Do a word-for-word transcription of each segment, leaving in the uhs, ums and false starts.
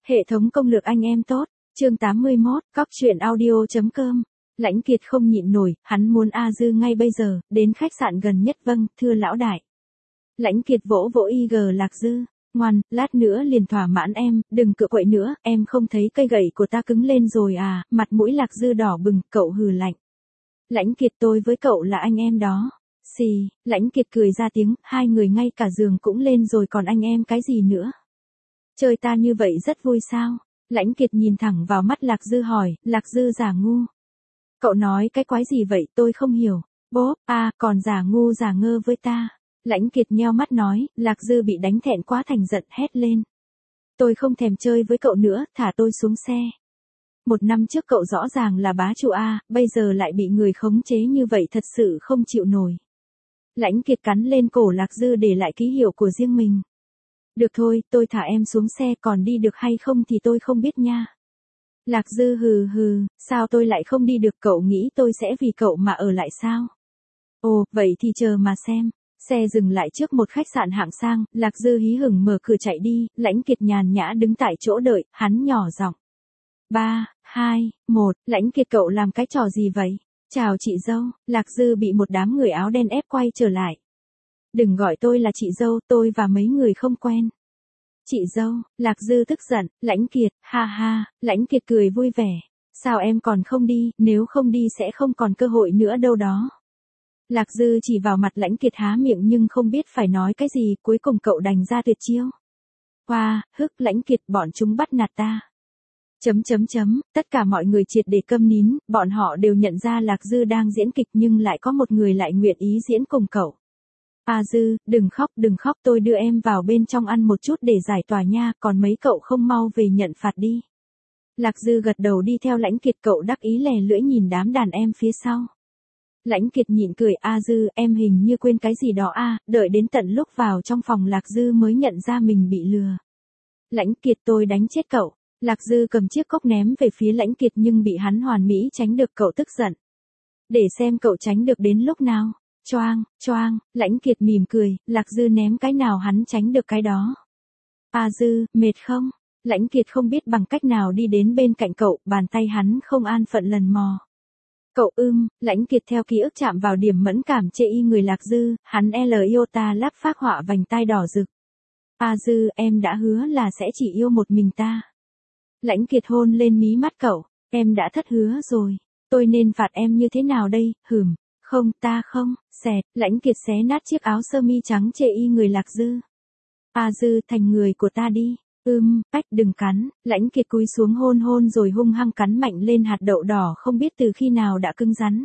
Hệ thống công lược anh em tốt, chương tám mươi mốt, cóc truyện audio.com. Lãnh Kiệt không nhịn nổi, hắn muốn A Dư ngay bây giờ, đến khách sạn gần nhất. Vâng, thưa lão đại. Lãnh Kiệt vỗ vỗ y gờ Lạc Dư, ngoan, lát nữa liền thỏa mãn em, đừng cựa quậy nữa, em không thấy cây gậy của ta cứng lên rồi à? Mặt mũi Lạc Dư đỏ bừng, cậu hừ lạnh. Lãnh Kiệt, tôi với cậu là anh em đó. Xì, Lãnh Kiệt cười ra tiếng, hai người ngay cả giường cũng lên rồi còn anh em cái gì nữa? Chơi ta như vậy rất vui sao? Lãnh Kiệt nhìn thẳng vào mắt Lạc Dư hỏi, Lạc Dư giả ngu. Cậu nói cái quái gì vậy, tôi không hiểu. Bố, à, còn giả ngu giả ngơ với ta. Lãnh Kiệt nheo mắt nói, Lạc Dư bị đánh thẹn quá thành giận hét lên. Tôi không thèm chơi với cậu nữa, thả tôi xuống xe. Một năm trước cậu rõ ràng là bá chủ A, bây giờ lại bị người khống chế như vậy thật sự không chịu nổi. Lãnh Kiệt cắn lên cổ Lạc Dư để lại ký hiệu của riêng mình. Được thôi, tôi thả em xuống xe, còn đi được hay không thì tôi không biết nha. Lạc Dư hừ hừ, sao tôi lại không đi được, cậu nghĩ tôi sẽ vì cậu mà ở lại sao? Ồ, vậy thì chờ mà xem. Xe dừng lại trước một khách sạn hạng sang, Lạc Dư hí hửng mở cửa chạy đi, Lãnh Kiệt nhàn nhã đứng tại chỗ đợi, hắn nhỏ giọng. Ba, hai, một, Lãnh Kiệt cậu làm cái trò gì vậy? Chào chị dâu, Lạc Dư bị một đám người áo đen ép quay trở lại. Đừng gọi tôi là chị dâu, tôi và mấy người không quen. Chị dâu, Lạc Dư tức giận, Lãnh Kiệt, ha ha, Lãnh Kiệt cười vui vẻ. Sao em còn không đi, nếu không đi sẽ không còn cơ hội nữa đâu đó. Lạc Dư chỉ vào mặt Lãnh Kiệt há miệng nhưng không biết phải nói cái gì, cuối cùng cậu đành ra tuyệt chiêu. Hoa, hức, Lãnh Kiệt, bọn chúng bắt nạt ta. Chấm chấm chấm, tất cả mọi người triệt để câm nín, bọn họ đều nhận ra Lạc Dư đang diễn kịch nhưng lại có một người lại nguyện ý diễn cùng cậu. A Dư, đừng khóc, đừng khóc, tôi đưa em vào bên trong ăn một chút để giải tỏa nha, còn mấy cậu không mau về nhận phạt đi. Lạc Dư gật đầu đi theo Lãnh Kiệt, cậu đắc ý lè lưỡi nhìn đám đàn em phía sau. Lãnh Kiệt nhịn cười, A Dư, em hình như quên cái gì đó a, đợi đến tận lúc vào trong phòng Lạc Dư mới nhận ra mình bị lừa. Lãnh Kiệt, tôi đánh chết cậu. Lạc Dư cầm chiếc cốc ném về phía Lãnh Kiệt nhưng bị hắn hoàn mỹ tránh được, cậu tức giận. Để xem cậu tránh được đến lúc nào. Choang, choang, Lãnh Kiệt mỉm cười, Lạc Dư ném cái nào hắn tránh được cái đó. A Dư, mệt không? Lãnh Kiệt không biết bằng cách nào đi đến bên cạnh cậu, bàn tay hắn không an phận lần mò. Cậu ưm, Lãnh Kiệt theo ký ức chạm vào điểm mẫn cảm chê y người Lạc Dư, hắn L iota lắp phác họa vành tai đỏ rực. A Dư, em đã hứa là sẽ chỉ yêu một mình ta. Lãnh Kiệt hôn lên mí mắt cậu, em đã thất hứa rồi, tôi nên phạt em như thế nào đây, hửm. Không, ta không, xẹt, Lãnh Kiệt xé nát chiếc áo sơ mi trắng chê y người Lạc Dư. A Dư, thành người của ta đi. Ưm, ách, đừng cắn. Lãnh Kiệt cúi xuống hôn hôn rồi hung hăng cắn mạnh lên hạt đậu đỏ không biết từ khi nào đã cứng rắn.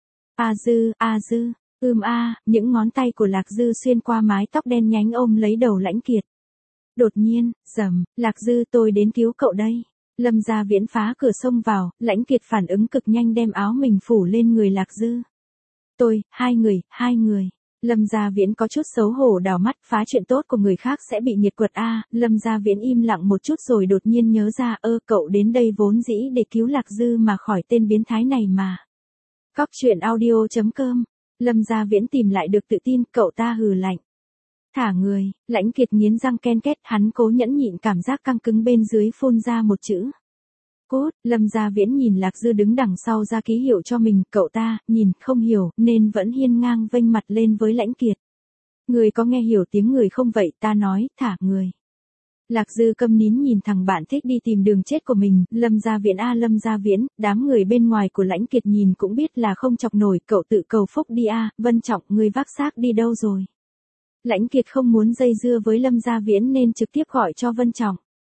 A Dư, A Dư, ưm a, những ngón tay của Lạc Dư xuyên qua mái tóc đen nhánh ôm lấy đầu Lãnh Kiệt. Đột nhiên, rầm, Lạc Dư, tôi đến cứu cậu đây. Lâm Gia Viễn phá cửa xông vào, Lãnh Kiệt phản ứng cực nhanh đem áo mình phủ lên người Lạc Dư. Tôi, hai người, hai người. Lâm Gia Viễn có chút xấu hổ đảo mắt, phá chuyện tốt của người khác sẽ bị nghiệt quật a. À, Lâm Gia Viễn im lặng một chút rồi đột nhiên nhớ ra, ơ, cậu đến đây vốn dĩ để cứu Lạc Dư mà khỏi tên biến thái này mà. Cóc truyện audio.com. Lâm Gia Viễn tìm lại được tự tin, cậu ta hừ lạnh. Thả người, Lãnh Kiệt nghiến răng ken két, hắn cố nhẫn nhịn cảm giác căng cứng bên dưới phun ra một chữ. Cốt, Lâm Gia Viễn nhìn Lạc Dư đứng đằng sau ra ký hiệu cho mình, cậu ta, nhìn, không hiểu, nên vẫn hiên ngang vênh mặt lên với Lãnh Kiệt. Người có nghe hiểu tiếng người không vậy, ta nói, thả người. Lạc Dư câm nín nhìn thằng bạn thích đi tìm đường chết của mình, Lâm Gia Viễn a Lâm Gia Viễn, đám người bên ngoài của Lãnh Kiệt nhìn cũng biết là không chọc nổi, cậu tự cầu phúc đi a, Vân Trọng, người vác xác đi đâu rồi? Lãnh Kiệt không muốn dây dưa với Lâm Gia Viễn nên trực tiếp gọi cho Vân Trọng.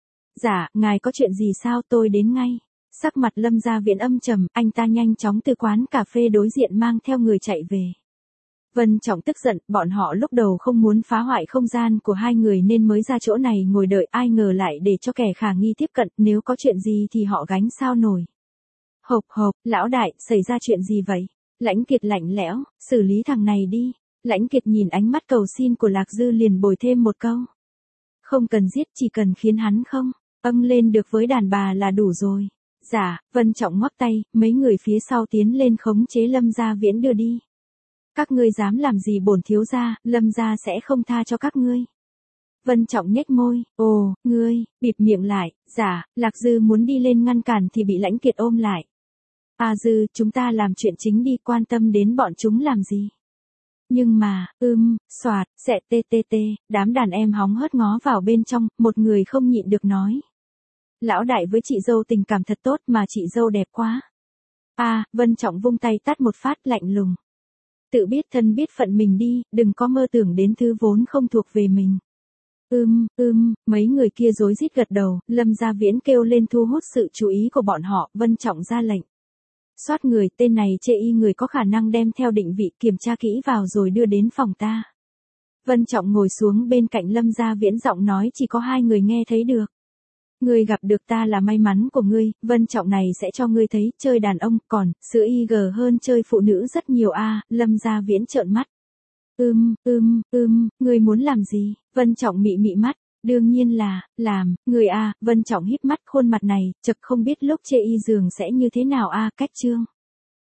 Dạ, ngài có chuyện gì sao, tôi đến ngay. Sắc mặt Lâm Gia Viễn âm trầm, anh ta nhanh chóng từ quán cà phê đối diện mang theo người chạy về. Vân Trọng tức giận, bọn họ lúc đầu không muốn phá hoại không gian của hai người nên mới ra chỗ này ngồi đợi, ai ngờ lại để cho kẻ khả nghi tiếp cận, nếu có chuyện gì thì họ gánh sao nổi. Hộp hộp, lão đại, xảy ra chuyện gì vậy? Lãnh Kiệt lạnh lẽo, xử lý thằng này đi. Lãnh Kiệt nhìn ánh mắt cầu xin của Lạc Dư liền bồi thêm một câu. Không cần giết, chỉ cần khiến hắn không âng lên được với đàn bà là đủ rồi. Dạ, Vân Trọng ngoắc tay, mấy người phía sau tiến lên khống chế Lâm Gia Viễn đưa đi. Các ngươi dám làm gì bổn thiếu gia, Lâm gia sẽ không tha cho các ngươi. Vân Trọng nhếch môi, ồ, ngươi, bịt miệng lại, dạ, Lạc Dư muốn đi lên ngăn cản thì bị Lãnh Kiệt ôm lại. A Dư, chúng ta làm chuyện chính đi, quan tâm đến bọn chúng làm gì? Nhưng mà, ưm, xoạt, xẹ tê tê tê, đám đàn em hóng hớt ngó vào bên trong, một người không nhịn được nói. Lão đại với chị dâu tình cảm thật tốt mà chị dâu đẹp quá. A, Vân Trọng vung tay tát một phát lạnh lùng. Tự biết thân biết phận mình đi, đừng có mơ tưởng đến thứ vốn không thuộc về mình. Ưm, ưm, mấy người kia rối rít gật đầu, Lâm Gia Viễn kêu lên thu hút sự chú ý của bọn họ, Vân Trọng ra lệnh. Soát người, tên này chê y người có khả năng đem theo định vị kiểm tra kỹ vào rồi đưa đến phòng ta. Vân Trọng ngồi xuống bên cạnh Lâm Gia Viễn, giọng nói chỉ có hai người nghe thấy được. Ngươi gặp được ta là may mắn của ngươi, Vân Trọng này sẽ cho ngươi thấy chơi đàn ông, còn, sữa y gờ hơn chơi phụ nữ rất nhiều a. Lâm Gia Viễn trợn mắt. Ưm, ưm, ưm, ngươi muốn làm gì? Vân Trọng mị mị mắt. Đương nhiên là, làm, người a. Vân Trọng híp mắt, khuôn mặt này, chật không biết lúc chê y giường sẽ như thế nào a. Cách chương.